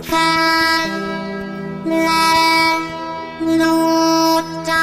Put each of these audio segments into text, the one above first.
khan la nô cha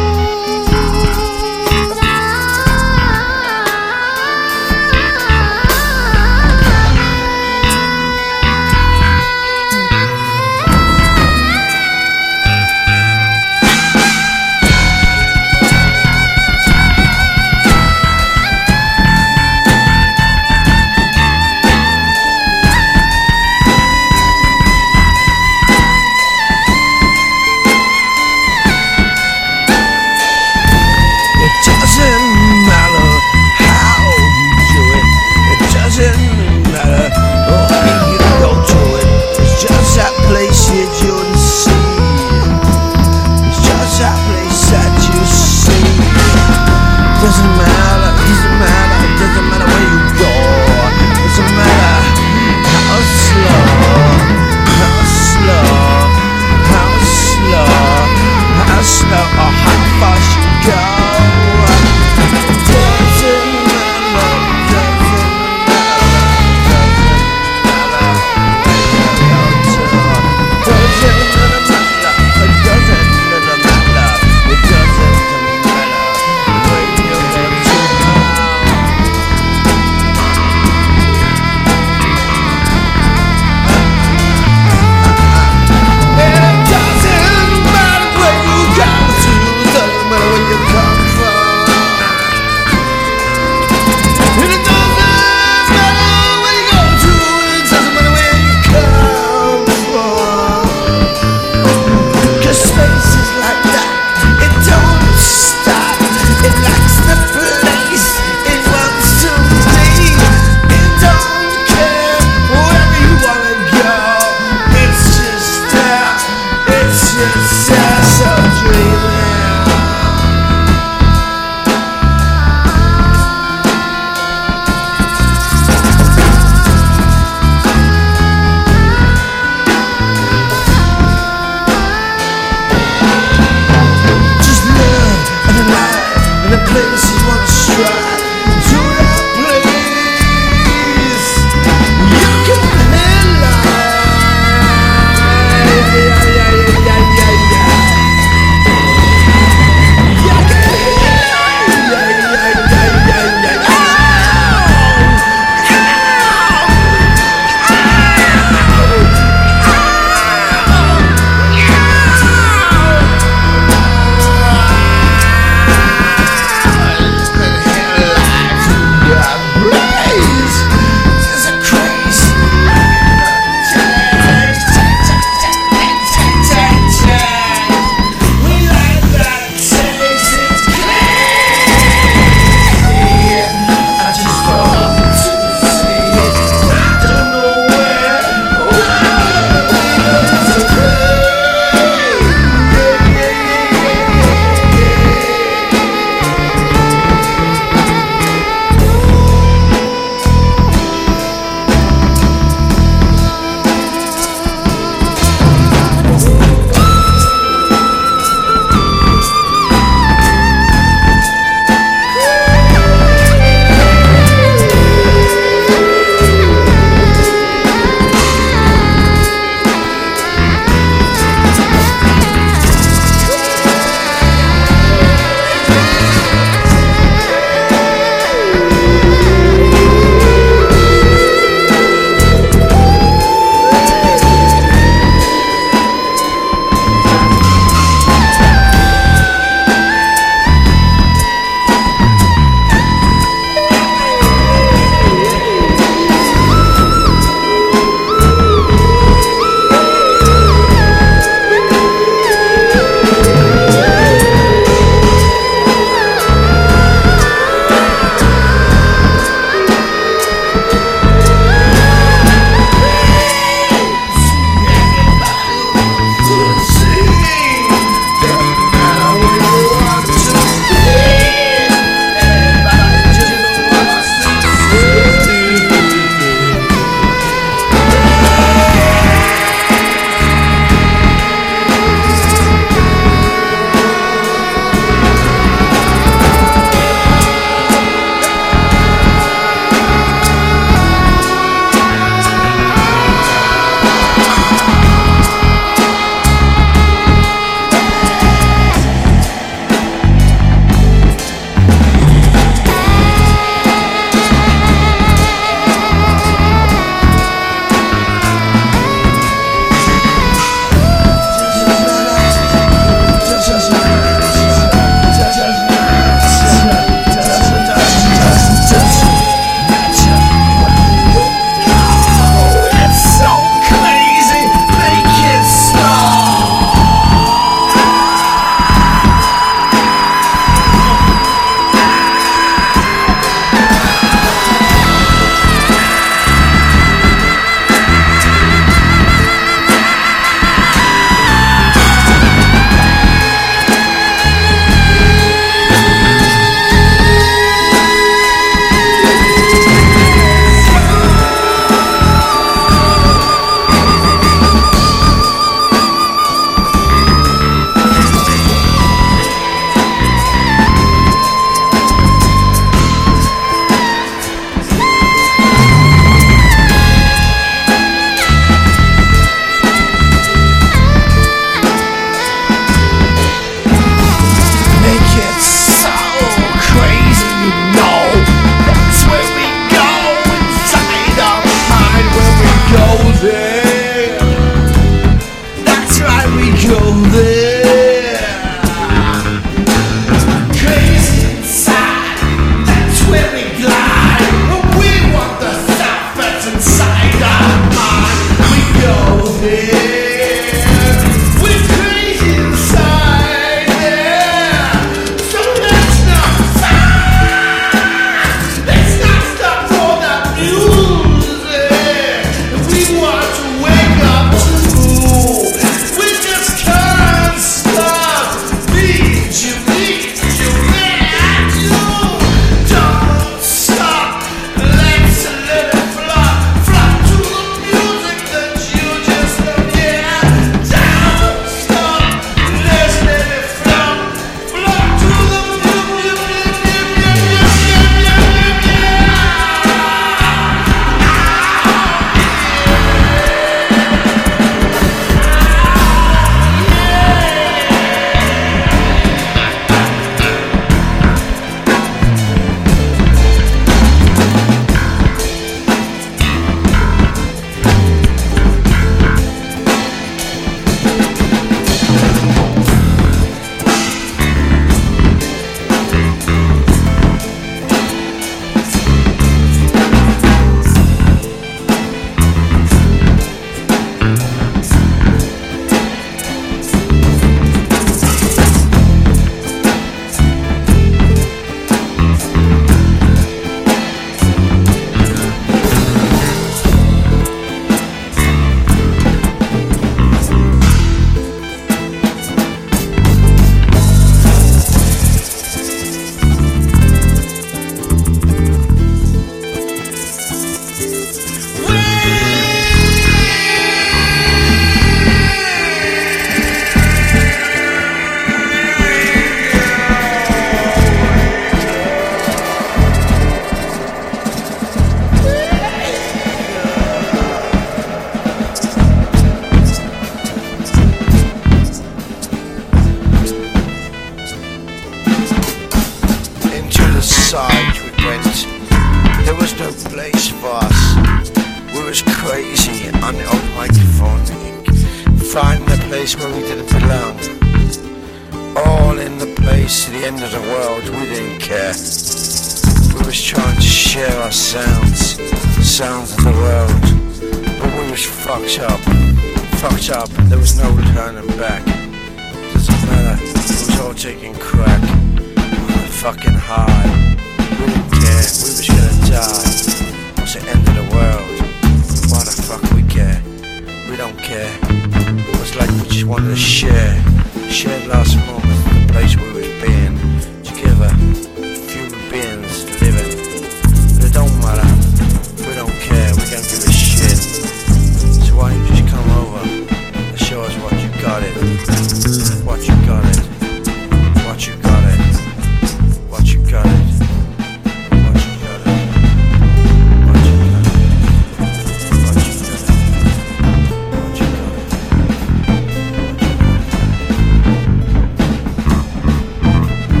on the old microphone, finding the place where we didn't belong. All in the place to the end of the world, we didn't care. We was trying to share our sounds of the world, but we was fucked up, there was no turning back. Doesn't matter, it was all taking crack, we were fucking high, we didn't care, we was gonna die, it was the end of the world, why the fuck we care, we don't care, it was like we just wanted to share last moment, the place we was being, together, human beings living, but it don't matter, we don't care, we don't give a shit, so why don't you just come over and show us what you got it, what you got it, what you got it, what you got it, what you got it, what you got it, what you got it, what you got it.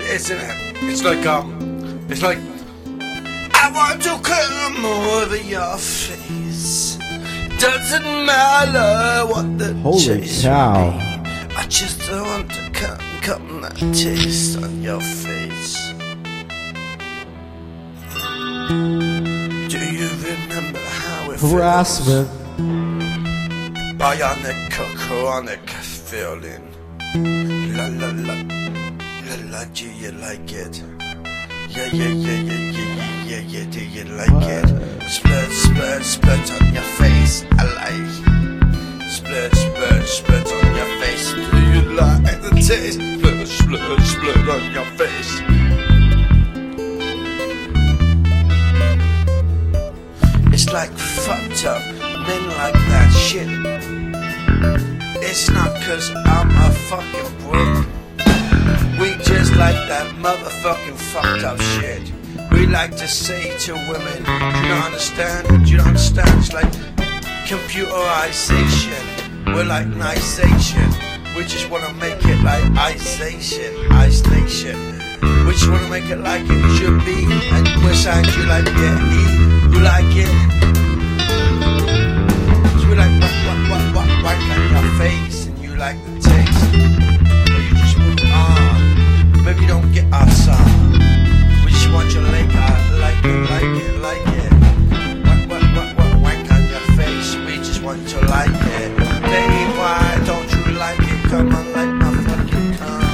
isn't it? It's like I want to come over your face. Doesn't matter what the Holy chase cow. may be. I just want to come that taste on your face. Do you remember how it Harassment. feels? Bionic, chronic feeling. La la la, la la. Do you like it? Yeah, do you like it? Split on your face. I like split on your face. Do you like the taste? Split on your face. It's like fucked up men like that shit. It's not 'cause I'm a fucking broke. We just like that motherfucking fucked up shit. We like to say to women, do you not understand? Do you not understand? It's like computerization. We're like nication. We just want to make it like isolation. We just want to make it like it should be. And we're saying you like it, you like it. So we like what on your face, and you like the taste. But you just move on. Maybe you don't get our song. We just want you to like it. Wank on your face. We just want you to like it. Baby, why don't you like it? Come on, like my fucking cum.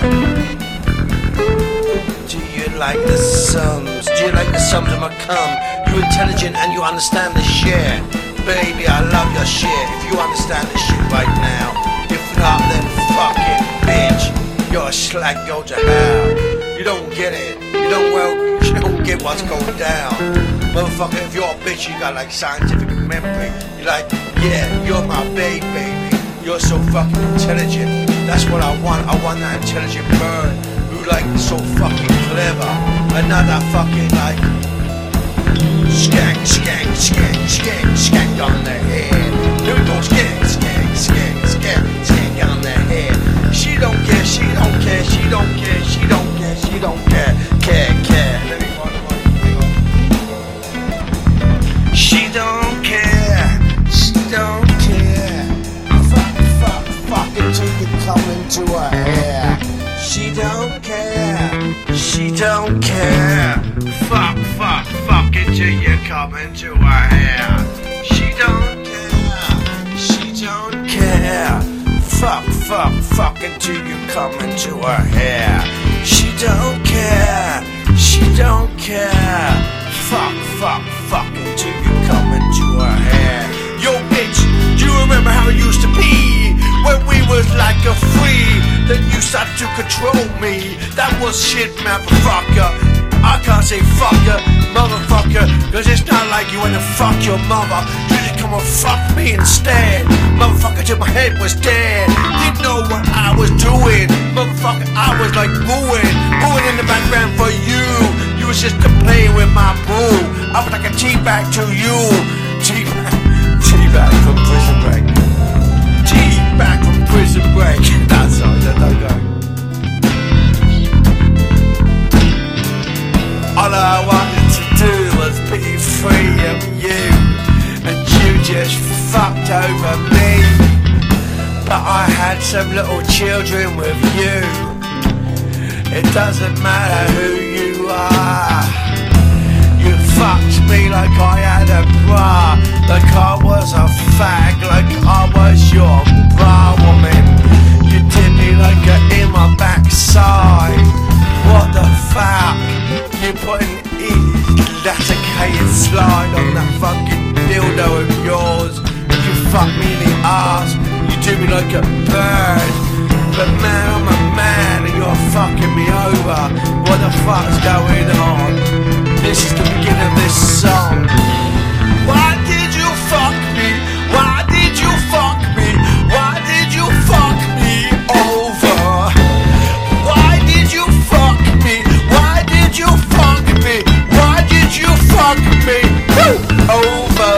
Do you like the sums? Do you like the sums of my cum? You're intelligent and you understand the shit. Baby, I love your shit. If you understand this shit right now. If not, then fucking bitch. You're a slag, go to hell. You don't get it. You don't get what's going down. Motherfucker, if you're a bitch, you got like scientific memory. You're like, yeah, you're my baby. You're so fucking intelligent. That's what I want. I want that intelligent bird who like so fucking clever. Another fucking like skank on the head. Here we go, skank on the head. She don't care. Care. Let me She don't care. Fuck until you come into her hair. She don't care. Fuck until you come into her hair. She don't care. Fuck until you come into her hair. She don't care. Fuck until you come into her hair. Yo, bitch, do you remember how it used to be? When we was like a free, then you started to control me. That was shit, motherfucker. I can't say fucker, motherfucker, 'cause it's not like you went to fuck your mother. You just come and fuck me instead. Motherfucker, till my head was dead. Didn't know what I was doing. Motherfucker, I was like booing in the background for you. You was just playing with my boo. I was like a teabag to you. Teabag from Prison Break. Teabag from Prison Break. That's all, don't go. All I wanted to do was be free of you, and you just fucked over me. But I had some little children with you. It doesn't matter who you are. You fucked me like I had a bra, like I was a fag, like I was your bra woman. You did me like a in my backside. What the fuck? You put an elasticated slide on that fucking dildo of yours. You fuck me in the arse. You do me like a bird. But man, I'm a man and you're fucking me over. What the fuck's going on? This is the beginning of this song. Why did you fuck me? Why did you fuck me? Why did you fuck me over? Why did you fuck me? Why did you fuck me? Why did you fuck me? Woo! Over.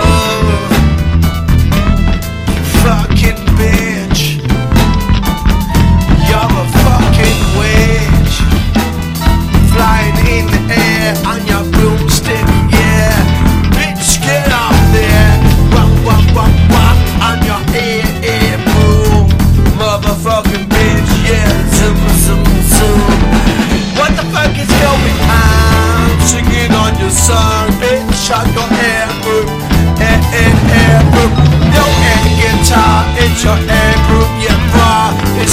Fucking bitch. You're a fucking witch.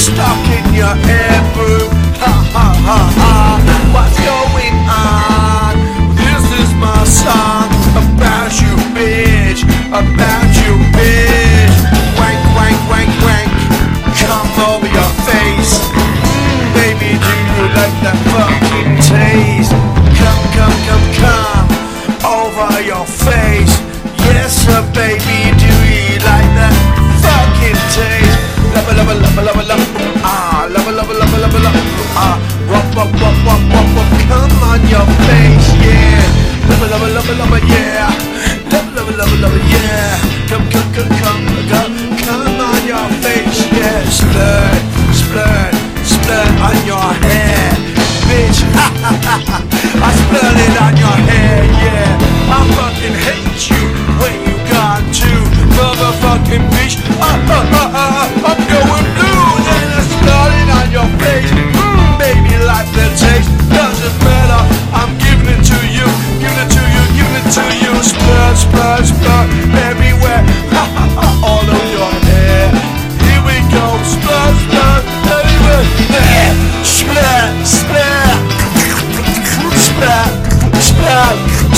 stuck in your hair, boo. Ha ha ha ha. What's going on? This is my song about you, bitch. About you, bitch. Wank, wank, wank, wank. Come over your face. Baby, do you like that fucking taste? Come, come, come, come over your face. Yes, sir, baby, do you like that fucking taste? Love, love, love, love, love. Ah, love, love, love, love, love. Ah, wop, wop, wop, wop, wop, wop. Come on your face, yeah. Love, love, love, love, yeah. Love, love, love, love, yeah. Come, come, come, come, come. Come on your face, yeah. Splurt, splurt, splurt on your hair, bitch. Ha ha ha ha. I splurted on your hair, yeah. I fucking hate you when you got to motherfucking bitch. I'm going blue, then I splurted on your face. Baby, like the taste doesn't matter. I'm giving it to you, giving it to you, giving it to you. Splurt, splurt, splurt everywhere. Ha ha ha, all over your hair. Here we go, splurt, splurt everywhere. Splurt, splurt, splurt, splurt,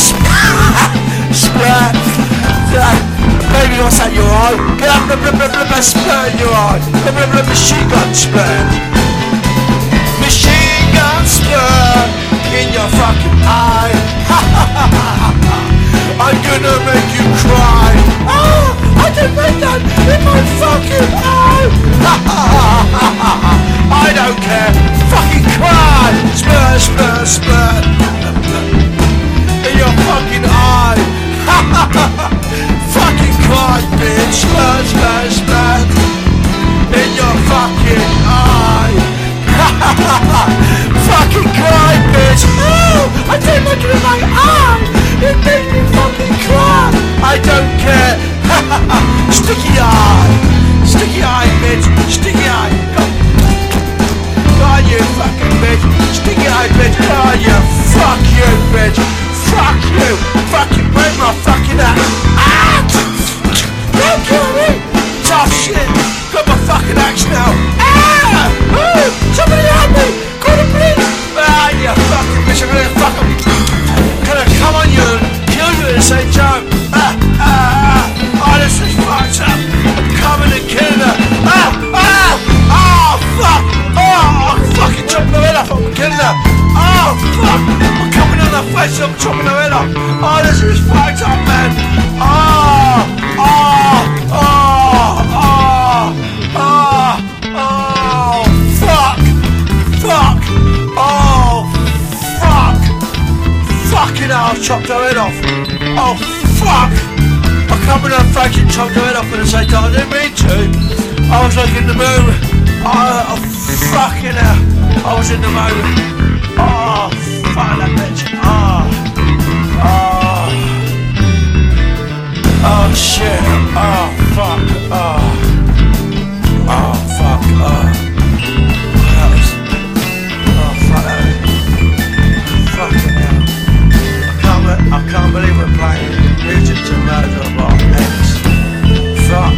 splurt. Baby, what's that, your eye? Get up, blah, blah, blah, blah, blah, splurt in your eye. Blah, blah, blah, machine gun splurt. Machine gun splurt in your fucking eye. Ha ha ha ha ha. I'm gonna make you cry. Oh, I didn't make that in my fucking eye. Ha ha ha ha ha. I don't care. Fucking cry. Splurt, splurt, splurt. In your fucking eye. Ha ha ha ha. Fucking cry, bitch. Splurt, splurt, splurt. In your fucking eye. Ha ha ha ha. Fucking cry, bitch. Oh, I didn't make it in my eye. It made me fucking cry. I don't care. Ha ha ha. Sticky eye. Sticky eye, bitch. Sticky eye. Go. God, you fucking bitch. Sticky eye, bitch. God, you. Fuck you, bitch. Fuck you. Fucking break my fucking axe. Ah! Don't kill me. Tough shit. Got my fucking axe now. Ah! Oh! Somebody help me. Call the police. Ah, you fucking bitch. I'm gonna fuck 'em. Gonna come on you and kill you at the same time. Ah! Ah! Ah! Oh, this is fucked up. I'm coming and killing her. Ah! Ah! Oh, fuck! Oh, I'm fucking chopping her head off. I'm killing her. Oh, fuck! I'm coming on her face. I'm chopping her head off. Oh, this is fucked up, man. Oh! Oh! Oh! Oh! Oh! Oh! Fuck! Fuck! Oh! Fuck! Fucking hell, I've chopped her head off. Oh, fuck! I come in and fucking chopped her head off at the same time. I didn't mean to. I was like in the mood. Oh, fucking hell. I was in the mood. Oh, fuck that bitch. Oh. Oh. Oh, shit. Oh, fuck. Oh. Oh, fuck. Oh. That was... Oh, fuck that was... Fucking hell. I can't believe we're playing music to murder of our ex. Fuck.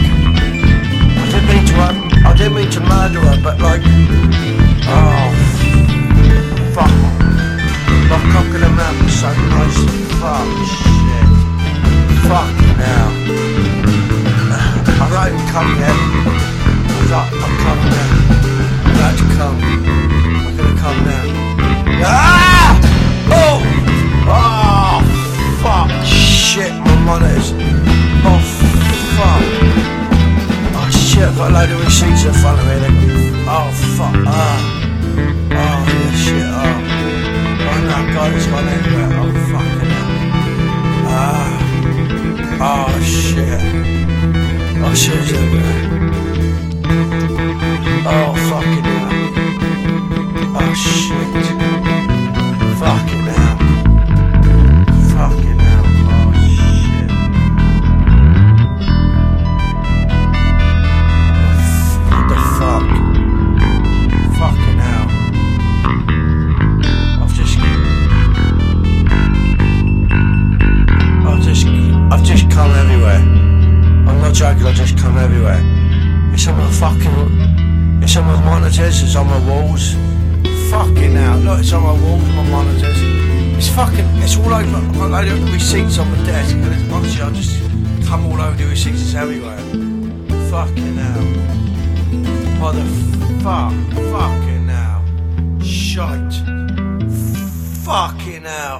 I didn't mean to murder her, but like... Oh. Fuck. My cock in the mouth was so nice. Fuck. Shit. Fucking hell. I'm not even come yet. I'm coming now. I'm about to come. I'm gonna come now. Ah! Oh! Oh! Fuck! Shit, my monitors. Oh, fuck. Oh, shit, I've got a load of receipts in front of me. Oh, fuck. Oh, yeah, shit. Oh, no, God, it's gone everywhere. Oh, fucking hell. Oh, shit. Oh, shit, it's everywhere. Oh, fucking hell. Oh, shit. Fucking hell. Fucking hell. Oh, shit. What the fuck? Fucking hell. I've just come everywhere. I'm not joking, I've just come everywhere. It's Some of my monitors is on my walls. Fucking hell, look, it's on my walls, my monitors. It's fucking, it's all over. I've got a load of receipts on my desk, and it's, honestly, I'll just come all over the receipts, it's everywhere. Fucking hell. What the fuck? Fucking hell. Shite. Fucking hell.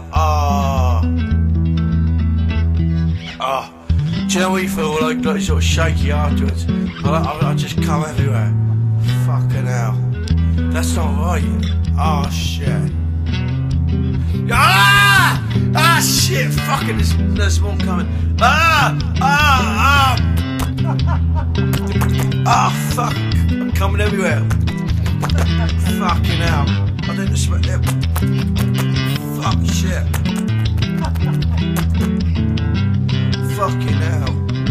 Do you know what you feel like sort of shaky afterwards? I just come everywhere. Fucking hell. That's not right. Oh shit. Ah shit. Fucking there's one coming. Fuck. I'm coming everywhere. Fucking hell. I didn't expect it. Fuck shit. Fucking hell.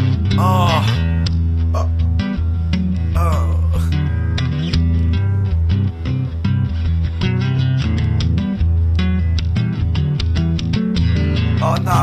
Oh no,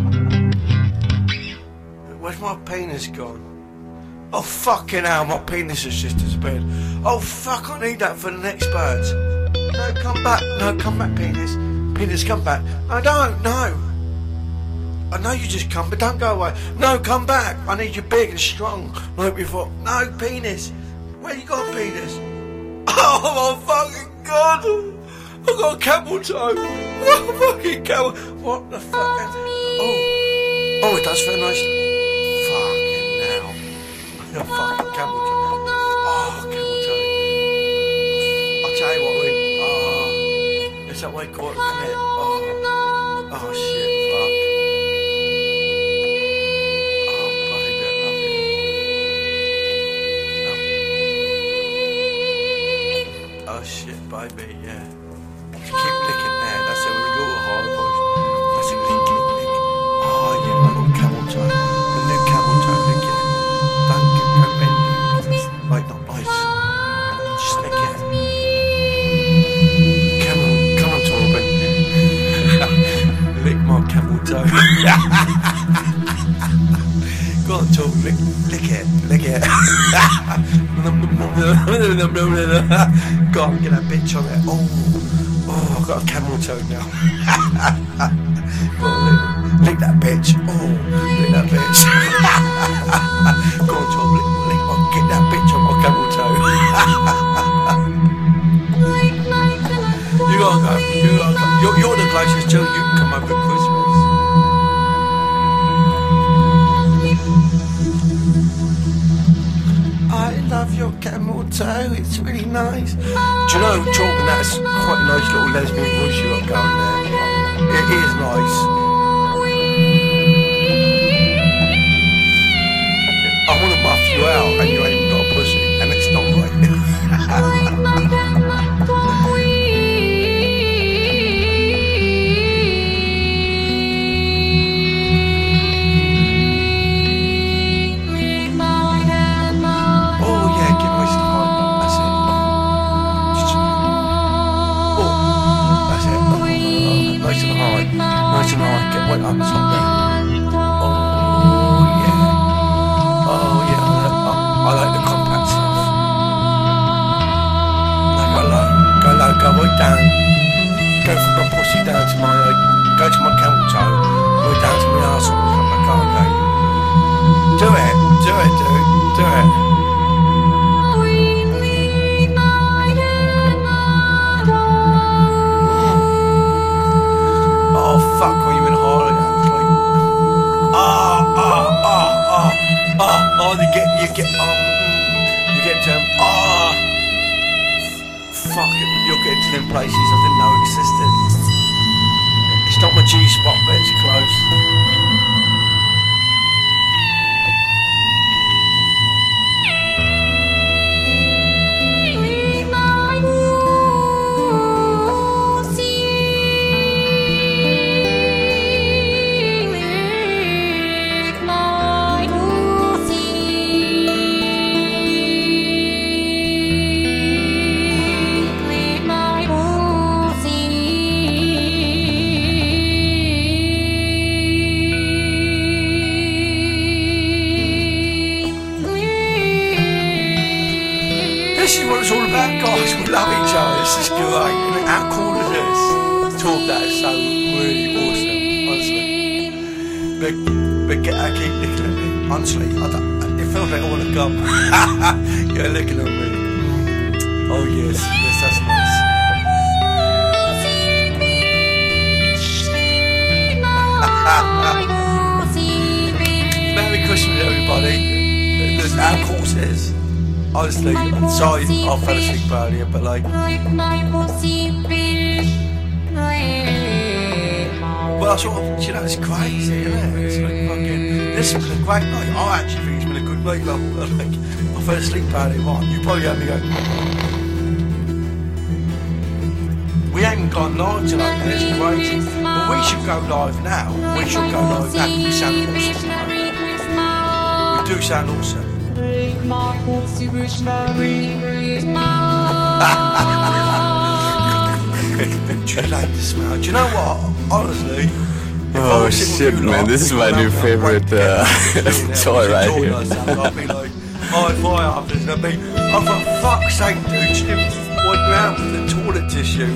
where's my penis gone? Oh fucking hell, my penis has just disappeared. Oh fuck, I need that for the next birds. No, come back, penis. Penis, come back. I don't, no. I know you just come, but don't go away. No, come back. I need you big and strong. Like before. No, penis. Where you got, penis? Oh my fucking god. I got a camel toe. Oh, fucking camel. What the fuck? Oh, it does feel nice. Fucking hell. A fucking camel toe. Oh, camel toe. I'll tell you what, it's that way caught, isn't it? Oh shit, fuck. Oh shit, baby, yeah. Keep licking there, that's it, we've got a hard voice. That's it, lick. Oh yeah, my little camel toe. The new camel toe, lick it. Don't bend it. Like, not nice. Just lick it. Come on, Torben. Lick my camel toe. Go on, Torben, lick it. Go on, get that bitch on it. Oh, I've got a camel toe now. Go on, lick that bitch. Oh, lick that bitch. Go on, Tom, get that bitch on my camel toe. You gotta go. You're the closest till you can come over at Christmas. I love your camel toe, it's really nice. Do you know, Jordan, that's quite a nice little lesbian voice you got going there. It is nice. I want to muff you out and you ain't even got a pussy, and it's not right. Nice and high, get wet up top there. Oh yeah, I like the compact stuff. Go low, go right down. Go from my pussy down to my, go to my camel toe, right down to my arsehole and come back up again. Do it, dude, do it. Oh fuck, when you're in Harley, it's like, you get to fuck it, you're getting to them places I didn't know existed. It's not my G-spot, but it's close. this is what it's all about, guys. We love each other. This is great. And how cool is this? Talk that is so really awesome, honestly. But I keep looking at me. Honestly, it feels like I want to come. You're looking at me. Oh yes, that's nice. Merry Christmas, everybody. There's our courses. Honestly, I'm sorry I fell asleep earlier, but like. Well, I sort of, you know, it's crazy, isn't it? It's like fucking. This has been a great night. I actually think it's been a good night. Like, I fell asleep earlier on. You probably heard me go. We ain't gone live tonight, and it's crazy. But we should go live now. We should go live now. We sound awesome tonight. We do sound awesome. Do you like the smell? Do you know what? Honestly. Oh shit, man! This is my new favorite toy right here. I'll be like, high five after this. I'll be, oh for fuck's sake, dude! You didn't wipe me out with the toilet tissue.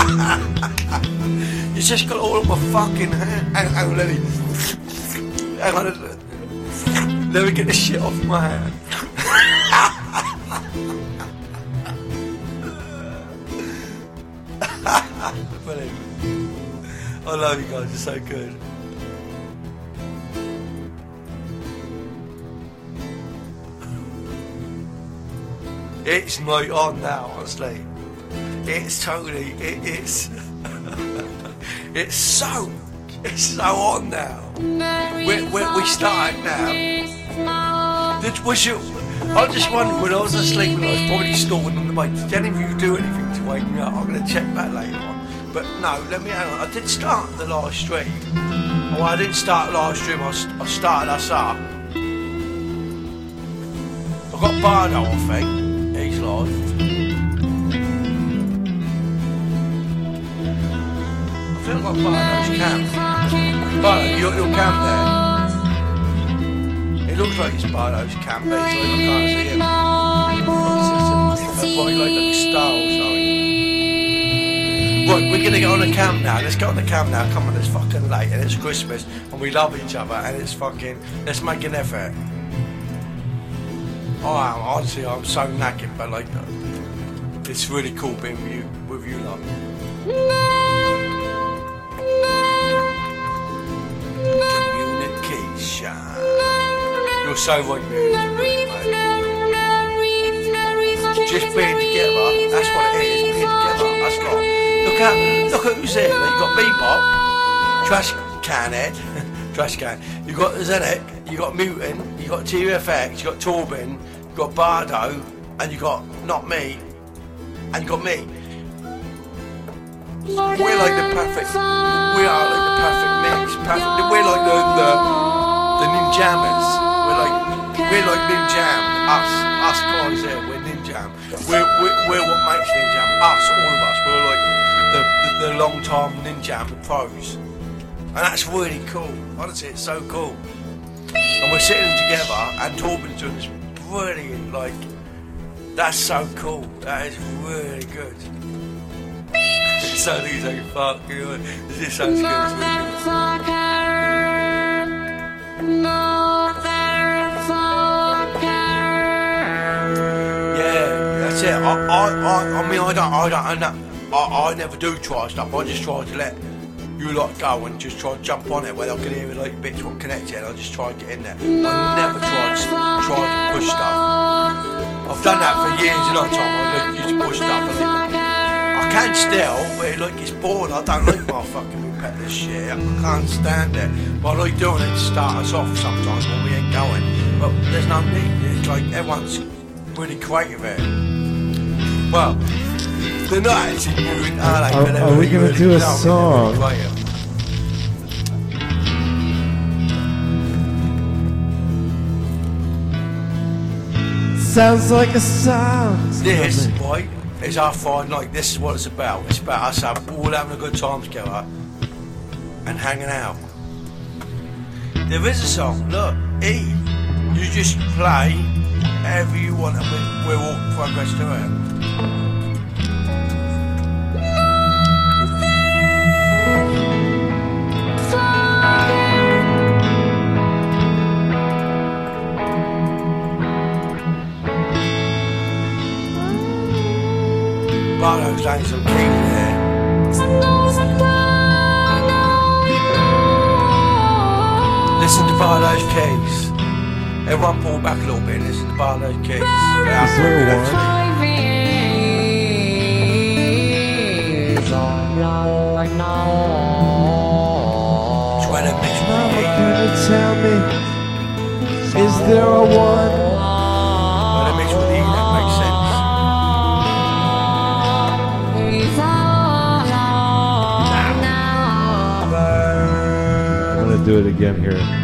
You just got all of my fucking hand. Hang on, let me get the shit off my hand. Brilliant. I love you guys, you're so good. It's night on now, honestly. It's totally, it's it's so on now. We started now. I just wondered when I was asleep when I was probably snoring on the mic, did any of you do anything to wake me up? I'm going to check that later on. But no, let me hang on. I did start the live stream. Well, I didn't start the live stream, I started us up. I've got Bardo, I think. He's live. I feel like Bardo's camp. Bardo, your camp there. It looks like it's Bardo's camp, but it's like I can't see him. It's probably like a star or something. Right, we're going to get on the camp now. Let's get on the camp now. Come on, it's fucking late and it's Christmas and we love each other and it's fucking... Let's make an effort. Honestly, I'm so knackered, but like... It's really cool being with you lot. Communication. You're so right, mate. Just being together, that's what it is, being together, that's not... Look at who's there. You've got Bebop, Trash Can Head, Trash Can. You've got Zenek, you've got Mutant, you've got TUFX, you've got Torben, you've got Bardo, and you've got Not Me, and you've got me. We're like the perfect. We are like the perfect mix. We're like the Ninjammers. We're like Ninjam. Us guys here. We're Ninjam. We're what makes Ninjam. Us, all of us. We're like the long-time Ninjam, the pros. And that's really cool. Honestly, it's so cool. And we're sitting together, and Torben's doing this brilliant. Like, that's so cool. That is really good. So these are fucking good. This sounds good. It's really yeah, that's it. I never do try stuff. I just try to let you lot go and just try to jump on it where I can hear it like bits what connected. I just try to get in there. I never try to push stuff. I've done that for years and time. I used to push stuff. I can still, but like it's boring. I don't like my fucking repetitive shit. I can't stand it. But I like doing it to start us off sometimes when we ain't going. But there's no need. It's like everyone's really creative here. Well, they're not actually moving, are they? Are we going to do a song? Sounds like a song. This, right, is our Friday night. This is what it's about. It's about us all having a good time together and hanging out. There is a song. Look, E. You just play Whatever you want, and we'll all progress to it. Barlow's laying some keys there. Listen to Barlow's keys. Everyone pull back a little bit and listen to Barlow's keys. Is there one? Try to mix with Mama, the heat. can you tell me? Is there a one? Try to mix with the heat, that makes sense. I'm gonna do it again here.